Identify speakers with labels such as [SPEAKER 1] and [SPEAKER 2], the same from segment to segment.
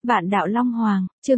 [SPEAKER 1] Vạn đạo Long Hoàng, chương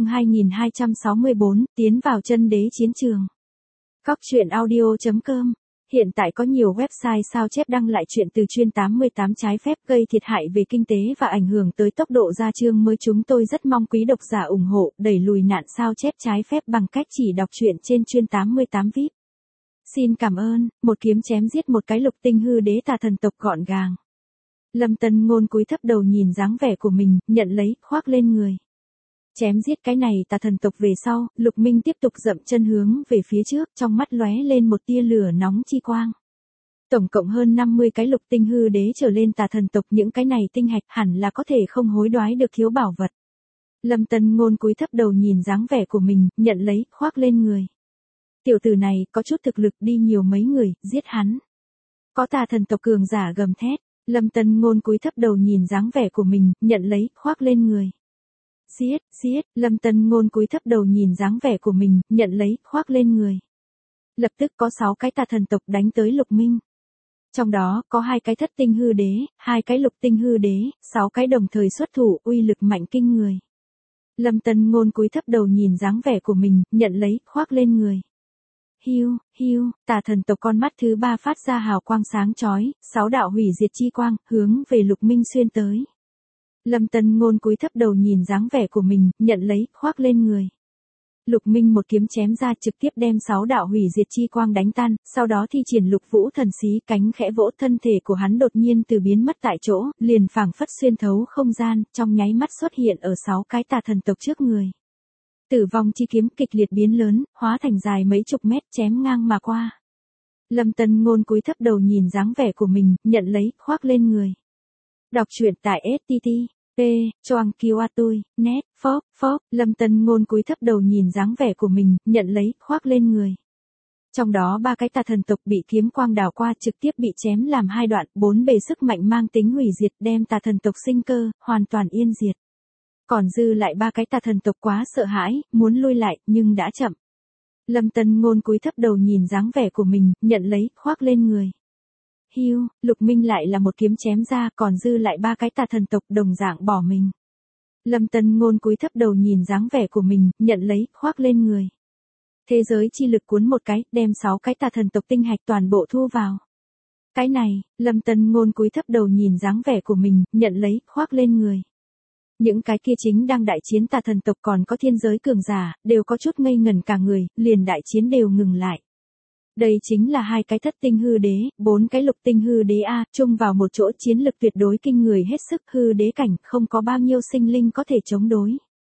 [SPEAKER 1] 2264, tiến vào chân đế chiến trường. Cóc truyện audio.com. Hiện tại có nhiều website sao chép đăng lại chuyện từ chuyên 88 trái phép gây thiệt hại về kinh tế và ảnh hưởng tới tốc độ ra chương mới. Chúng tôi rất mong quý độc giả ủng hộ, đẩy lùi nạn sao chép trái phép bằng cách chỉ đọc truyện trên chuyên 88 VIP. Xin cảm ơn. Một kiếm chém giết một cái lục tinh hư đế tà thần tộc gọn gàng. Lâm Tân Ngôn cúi thấp đầu nhìn dáng vẻ của mình, nhận lấy, khoác lên người. Chém giết cái này tà thần tộc về sau, Lục Minh tiếp tục dậm chân hướng về phía trước, trong mắt lóe lên một tia lửa nóng chi quang. Tổng cộng hơn 50 cái lục tinh hư đế trở lên tà thần tộc, những cái này tinh hạch hẳn là có thể không hối đoái được thiếu bảo vật. Lâm Tân Ngôn cúi thấp đầu nhìn dáng vẻ của mình, nhận lấy, khoác lên người. Tiểu tử này có chút thực lực, đi nhiều mấy người, giết hắn. Có tà thần tộc cường giả gầm thét. Lâm Tân Ngôn cúi thấp đầu nhìn dáng vẻ của mình, nhận lấy, khoác lên người. Giết, giết, Lâm Tân Ngôn cúi thấp đầu nhìn dáng vẻ của mình, nhận lấy, khoác lên người. Lập tức có 6 cái tà thần tộc đánh tới Lục Minh. Trong đó, có 2 cái thất tinh hư đế, 2 cái lục tinh hư đế, 6 cái đồng thời xuất thủ, uy lực mạnh kinh người. Lâm Tân Ngôn cúi thấp đầu nhìn dáng vẻ của mình, nhận lấy, khoác lên người. Hiu, hiu, tà thần tộc con mắt thứ 3 phát ra hào quang sáng chói, 6 đạo hủy diệt chi quang, hướng về Lục Minh xuyên tới. Lâm Tân Ngôn cúi thấp đầu nhìn dáng vẻ của mình, nhận lấy, khoác lên người. Lục Minh một kiếm chém ra, trực tiếp đem 6 đạo hủy diệt chi quang đánh tan, sau đó thi triển Lục Vũ thần xí, cánh khẽ vỗ, thân thể của hắn đột nhiên từ biến mất tại chỗ, liền phảng phất xuyên thấu không gian, trong nháy mắt xuất hiện ở 6 cái tà thần tộc trước người. Tử vong chi kiếm kịch liệt biến lớn, hóa thành dài mấy chục mét, chém ngang mà qua. Lâm Tân Ngôn cúi thấp đầu nhìn dáng vẻ của mình, nhận lấy, khoác lên người. Đọc truyện tại STT. P. Choang Kiêu Tui, net, phốc, Lâm Tân Ngôn cúi thấp đầu nhìn dáng vẻ của mình, nhận lấy, khoác lên người. Trong đó 3 cái tà thần tộc bị kiếm quang đảo qua, trực tiếp bị chém làm 2 đoạn, 4 bề sức mạnh mang tính hủy diệt, đem tà thần tộc sinh cơ hoàn toàn yên diệt. Còn dư lại 3 cái tà thần tộc quá sợ hãi, muốn lui lại, nhưng đã chậm. Lâm Tân Ngôn cúi thấp đầu nhìn dáng vẻ của mình, nhận lấy, khoác lên người. Hiu, Lục Minh lại là một kiếm chém ra, còn dư lại 3 cái tà thần tộc đồng dạng bỏ mình. Lâm Tân Ngôn cúi thấp đầu nhìn dáng vẻ của mình, nhận lấy, khoác lên người. Thế giới chi lực cuốn một cái, đem 6 cái tà thần tộc tinh hạch toàn bộ thu vào. Cái này, Lâm Tân Ngôn cúi thấp đầu nhìn dáng vẻ của mình, nhận lấy, khoác lên người. Những cái kia chính đang đại chiến tà thần tộc, còn có thiên giới cường giả, đều có chút ngây ngẩn cả người, liền đại chiến đều ngừng lại. Đây chính là 2 cái thất tinh hư đế, 4 cái lục tinh hư đế A, chung vào một chỗ, chiến lực tuyệt đối kinh người hết sức, hư đế cảnh, không có bao nhiêu sinh linh có thể chống đối.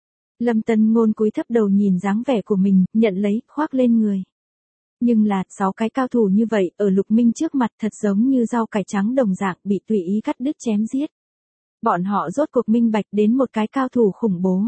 [SPEAKER 1] Lâm Tân Ngôn cúi thấp đầu nhìn dáng vẻ của mình, nhận lấy, khoác lên người. Nhưng là, 6 cái cao thủ như vậy, ở Lục Minh trước mặt thật giống như rau cải trắng đồng dạng, bị tùy ý cắt đứt chém giết. Bọn họ rốt cuộc minh bạch đến một cái cao thủ khủng bố.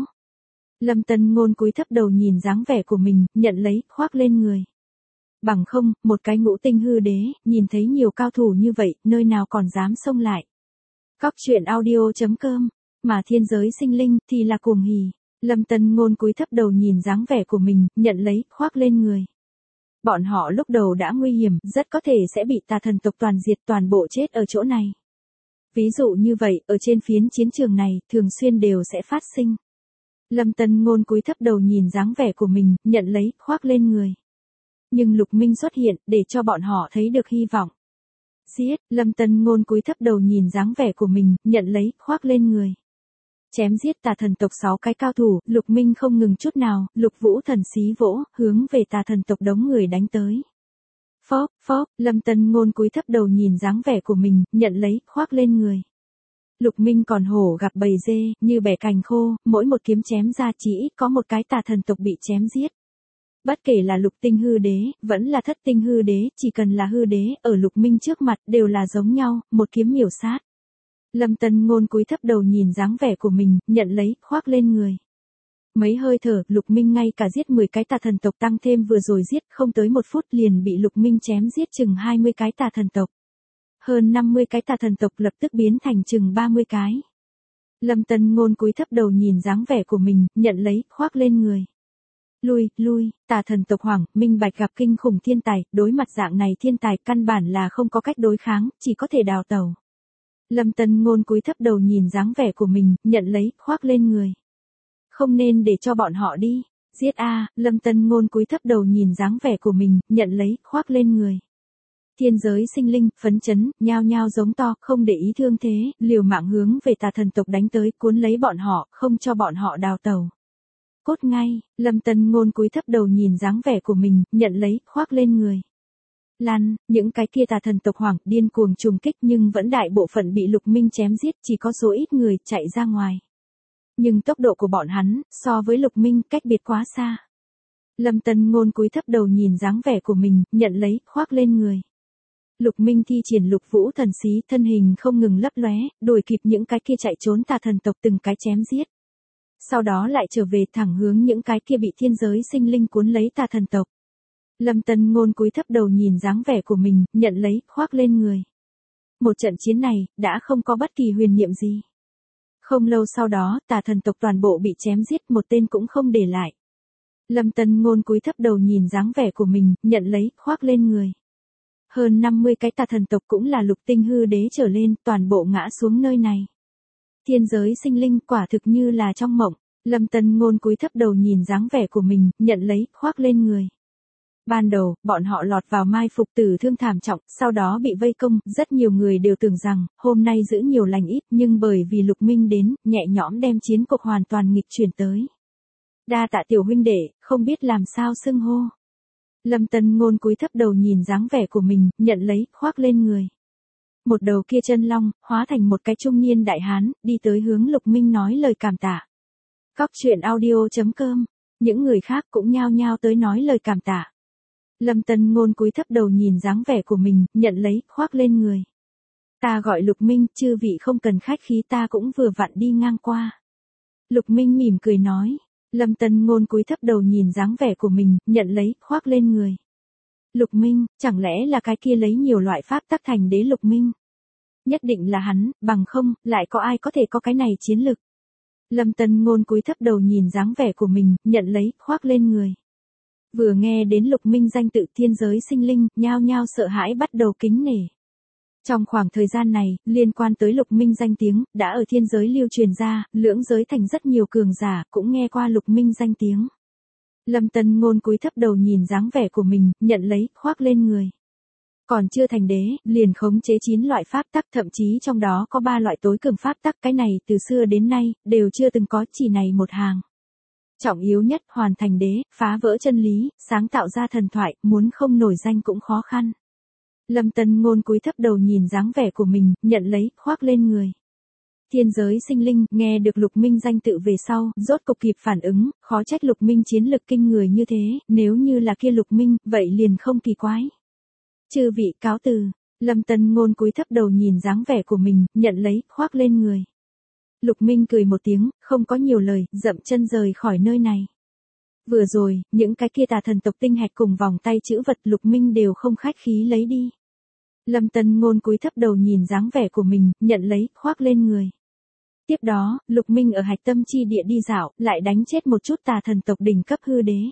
[SPEAKER 1] Lâm Tân Ngôn cúi thấp đầu nhìn dáng vẻ của mình, nhận lấy, khoác lên người. Bằng không, một cái ngũ tinh hư đế, nhìn thấy nhiều cao thủ như vậy, nơi nào còn dám xông lại. Cóc truyện audio.com, mà thiên giới sinh linh, thì là cuồng hỉ. Lâm Tân Ngôn cúi thấp đầu nhìn dáng vẻ của mình, nhận lấy, khoác lên người. Bọn họ lúc đầu đã nguy hiểm, rất có thể sẽ bị tà thần tộc toàn diệt, toàn bộ chết ở chỗ này. Ví dụ như vậy, ở trên phiến chiến trường này, thường xuyên đều sẽ phát sinh. Lâm Tân Ngôn cúi thấp đầu nhìn dáng vẻ của mình, nhận lấy, khoác lên người. Nhưng Lục Minh xuất hiện, để cho bọn họ thấy được hy vọng. Giết, Lâm Tân Ngôn cúi thấp đầu nhìn dáng vẻ của mình, nhận lấy, khoác lên người. Chém giết tà thần tộc 6 cái cao thủ, Lục Minh không ngừng chút nào, Lục Vũ thần xí vỗ, hướng về tà thần tộc đống người đánh tới. Phốc, Lâm Tân Ngôn cúi thấp đầu nhìn dáng vẻ của mình, nhận lấy, khoác lên người. Lục Minh còn hổ gặp bầy dê, như bẻ cành khô, mỗi một kiếm chém ra chỉ ít có một cái tà thần tộc bị chém giết. Bất kể là lục tinh hư đế, vẫn là thất tinh hư đế, chỉ cần là hư đế, ở Lục Minh trước mặt, đều là giống nhau, một kiếm miểu sát. Lâm Tân Ngôn cúi thấp đầu nhìn dáng vẻ của mình, nhận lấy, khoác lên người. Mấy hơi thở, Lục Minh ngay cả giết 10 cái tà thần tộc, tăng thêm vừa rồi giết, không tới 1 phút liền bị Lục Minh chém giết chừng 20 cái tà thần tộc. Hơn 50 cái tà thần tộc lập tức biến thành chừng 30 cái. Lâm Tân Ngôn cúi thấp đầu nhìn dáng vẻ của mình, nhận lấy, khoác lên người. Lui, tà thần tộc hoảng, minh bạch gặp kinh khủng thiên tài, đối mặt dạng này thiên tài, căn bản là không có cách đối kháng, chỉ có thể đào tẩu. Lâm Tân Ngôn cúi thấp đầu nhìn dáng vẻ của mình, nhận lấy, khoác lên người. không nên để cho bọn họ đi. Giết a, Lâm Tân Ngôn cúi thấp đầu nhìn dáng vẻ của mình, nhận lấy, khoác lên người. Thiên giới sinh linh, phấn chấn, nhao nhao giống to, không để ý thương thế, liều mạng hướng về tà thần tộc đánh tới, cuốn lấy bọn họ, không cho bọn họ đào tẩu. Cốt ngay, Lâm Tân Ngôn cúi thấp đầu nhìn dáng vẻ của mình, nhận lấy, khoác lên người. Lăn, những cái kia tà thần tộc hoảng, điên cuồng trùng kích nhưng vẫn đại bộ phận bị Lục Minh chém giết, chỉ có số ít người chạy ra ngoài. Nhưng tốc độ của bọn hắn, so với Lục Minh, cách biệt quá xa. Lâm Tân Ngôn cúi thấp đầu nhìn dáng vẻ của mình, nhận lấy, khoác lên người. Lục Minh thi triển Lục Vũ thần xí, thân hình không ngừng lấp lóe, đuổi kịp những cái kia chạy trốn tà thần tộc từng cái chém giết. Sau đó lại trở về thẳng hướng những cái kia bị thiên giới sinh linh cuốn lấy tà thần tộc. Lâm Tân Ngôn cúi thấp đầu nhìn dáng vẻ của mình, nhận lấy, khoác lên người. Một trận chiến này, đã không có bất kỳ huyền niệm gì. Không lâu sau đó, tà thần tộc toàn bộ bị chém giết, một tên cũng không để lại. Lâm Tân Ngôn cúi thấp đầu nhìn dáng vẻ của mình, nhận lấy, khoác lên người. Hơn 50 cái tà thần tộc cũng là lục tinh hư đế trở lên, toàn bộ ngã xuống nơi này. Thiên giới sinh linh quả thực như là trong mộng. Lâm Tân Ngôn cúi thấp đầu nhìn dáng vẻ của mình, nhận lấy, khoác lên người. Ban đầu, bọn họ lọt vào mai phục tử thương thảm trọng, sau đó bị vây công, rất nhiều người đều tưởng rằng, hôm nay giữ nhiều lành ít, nhưng bởi vì Lục Minh đến, nhẹ nhõm đem chiến cuộc hoàn toàn nghịch chuyển tới. Đa tạ tiểu huynh đệ, không biết làm sao xưng hô. Lâm Tân Ngôn cúi thấp đầu nhìn dáng vẻ của mình, nhận lấy, khoác lên người. Một đầu kia chân long, hóa thành một cái trung niên đại hán, đi tới hướng Lục Minh nói lời cảm tạ. Cóc truyện audio.com, những người khác cũng nhao nhao tới nói lời cảm tạ. Lâm Tân Ngôn cúi thấp đầu nhìn dáng vẻ của mình, nhận lấy, khoác lên người. Ta gọi Lục Minh, chư vị không cần khách khí, ta cũng vừa vặn đi ngang qua. Lục Minh mỉm cười nói. Lâm Tân Ngôn cúi thấp đầu nhìn dáng vẻ của mình, nhận lấy, khoác lên người. Lục Minh, chẳng lẽ là cái kia lấy nhiều loại pháp tắc thành đế Lục Minh? Nhất định là hắn, bằng không, lại có ai có thể có cái này chiến lực. Lâm Tân Ngôn cúi thấp đầu nhìn dáng vẻ của mình, nhận lấy, khoác lên người. Vừa nghe đến Lục Minh danh tự thiên giới sinh linh, nhao nhao sợ hãi bắt đầu kính nể. Trong khoảng thời gian này, liên quan tới Lục Minh danh tiếng, đã ở thiên giới lưu truyền ra, lưỡng giới thành rất nhiều cường giả, cũng nghe qua Lục Minh danh tiếng. Lâm Tân Ngôn cúi thấp đầu nhìn dáng vẻ của mình, nhận lấy, khoác lên người. Còn chưa thành đế, liền khống chế 9 loại pháp tắc, thậm chí trong đó có 3 loại tối cường pháp tắc, cái này từ xưa đến nay, đều chưa từng có, chỉ này một hàng. Trọng yếu nhất, hoàn thành đế, phá vỡ chân lý, sáng tạo ra thần thoại, muốn không nổi danh cũng khó khăn. Lâm Tân Ngôn cúi thấp đầu nhìn dáng vẻ của mình, nhận lấy, khoác lên người. Thiên giới sinh linh, nghe được Lục Minh danh tự về sau, rốt cục kịp phản ứng, khó trách Lục Minh chiến lực kinh người như thế, nếu như là kia Lục Minh, vậy liền không kỳ quái. Chư vị cáo từ, Lâm Tân Ngôn cúi thấp đầu nhìn dáng vẻ của mình, nhận lấy, khoác lên người. Lục Minh cười một tiếng, không có nhiều lời, dậm chân rời khỏi nơi này. Vừa rồi, những cái kia tà thần tộc tinh hạch cùng vòng tay chữ vật Lục Minh đều không khách khí lấy đi. Lâm Tân Ngôn cúi thấp đầu nhìn dáng vẻ của mình, nhận lấy, khoác lên người. Tiếp đó, Lục Minh ở hạch tâm chi địa đi dạo, lại đánh chết một chút tà thần tộc đỉnh cấp hư đế.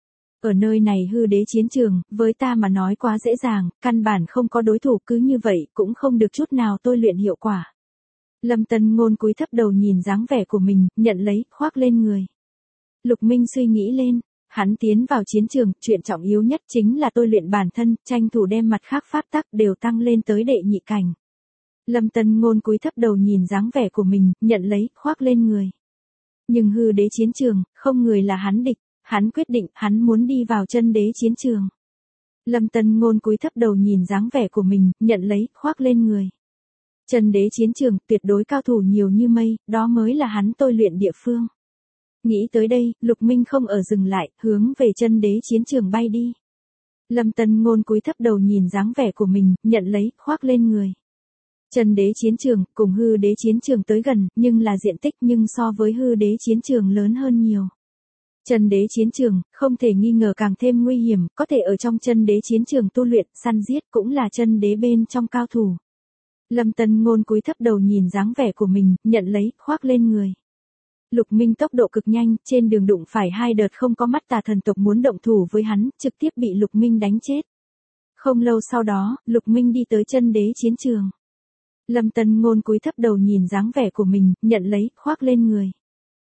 [SPEAKER 1] Ở nơi này hư đế chiến trường, với ta mà nói quá dễ dàng, căn bản không có đối thủ, cứ như vậy, cũng không được chút nào tôi luyện hiệu quả. Lâm Tân Ngôn cúi thấp đầu nhìn dáng vẻ của mình, nhận lấy, khoác lên người. Lục Minh suy nghĩ lên, hắn tiến vào chiến trường, chuyện trọng yếu nhất chính là tôi luyện bản thân, tranh thủ đem mặt khác pháp tắc đều tăng lên tới đệ nhị cảnh. Lâm Tân Ngôn cúi thấp đầu nhìn dáng vẻ của mình, nhận lấy, khoác lên người. Nhưng hư đế chiến trường, không người là hắn địch, hắn quyết định, hắn muốn đi vào chân đế chiến trường. Lâm Tân Ngôn cúi thấp đầu nhìn dáng vẻ của mình, nhận lấy, khoác lên người. Chân đế chiến trường, tuyệt đối cao thủ nhiều như mây, đó mới là hắn tôi luyện địa phương. Nghĩ tới đây, Lục Minh không ở dừng lại, hướng về chân đế chiến trường bay đi. Lâm Tân Ngôn cúi thấp đầu nhìn dáng vẻ của mình, nhận lấy, khoác lên người. Chân đế chiến trường, cùng hư đế chiến trường tới gần, nhưng là diện tích nhưng so với hư đế chiến trường lớn hơn nhiều. Chân đế chiến trường, không thể nghi ngờ càng thêm nguy hiểm, có thể ở trong chân đế chiến trường tu luyện, săn giết cũng là chân đế bên trong cao thủ. Lâm Tân Ngôn cúi thấp đầu nhìn dáng vẻ của mình, nhận lấy, khoác lên người. Lục Minh tốc độ cực nhanh, trên đường đụng phải 2 đợt không có mắt tà thần tộc muốn động thủ với hắn, trực tiếp bị Lục Minh đánh chết. Không lâu sau đó, Lục Minh đi tới chân đế chiến trường. Lâm Tân Ngôn cúi thấp đầu nhìn dáng vẻ của mình, nhận lấy, khoác lên người.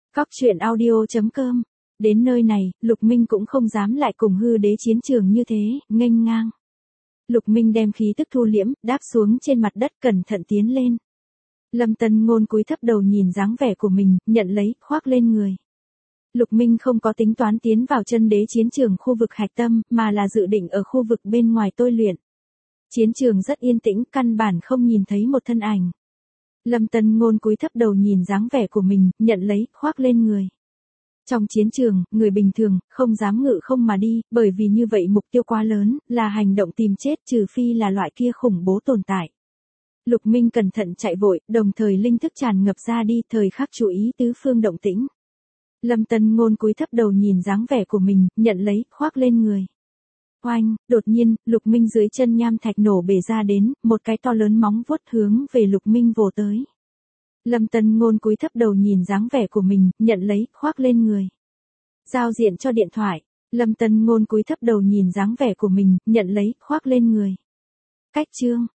[SPEAKER 1] Cóc truyện audio.com. Đến nơi này, Lục Minh cũng không dám lại cùng hư đế chiến trường như thế, nghênh ngang. Lục Minh đem khí tức thu liễm, đáp xuống trên mặt đất cẩn thận tiến lên. Lâm Tân Ngôn cúi thấp đầu nhìn dáng vẻ của mình, nhận lấy, khoác lên người. Lục Minh không có tính toán tiến vào chân đế chiến trường khu vực hạch tâm, mà là dự định ở khu vực bên ngoài tôi luyện. Chiến trường rất yên tĩnh, căn bản không nhìn thấy một thân ảnh. Lâm Tân Ngôn cúi thấp đầu nhìn dáng vẻ của mình, nhận lấy, khoác lên người. Trong chiến trường, người bình thường, không dám ngự không mà đi, bởi vì như vậy mục tiêu quá lớn, là hành động tìm chết trừ phi là loại kia khủng bố tồn tại. Lục Minh cẩn thận chạy vội, đồng thời linh thức tràn ngập ra đi, thời khắc chú ý tứ phương động tĩnh. Lâm Tân Ngôn cúi thấp đầu nhìn dáng vẻ của mình, nhận lấy, khoác lên người. Oanh, đột nhiên, Lục Minh dưới chân nham thạch nổ bể ra đến, một cái to lớn móng vuốt hướng về Lục Minh vồ tới. Lâm Tân Ngôn cúi thấp đầu nhìn dáng vẻ của mình, nhận lấy, khoác lên người. Giao diện cho điện thoại. Lâm Tân Ngôn cúi thấp đầu nhìn dáng vẻ của mình, nhận lấy, khoác lên người. Cách chương.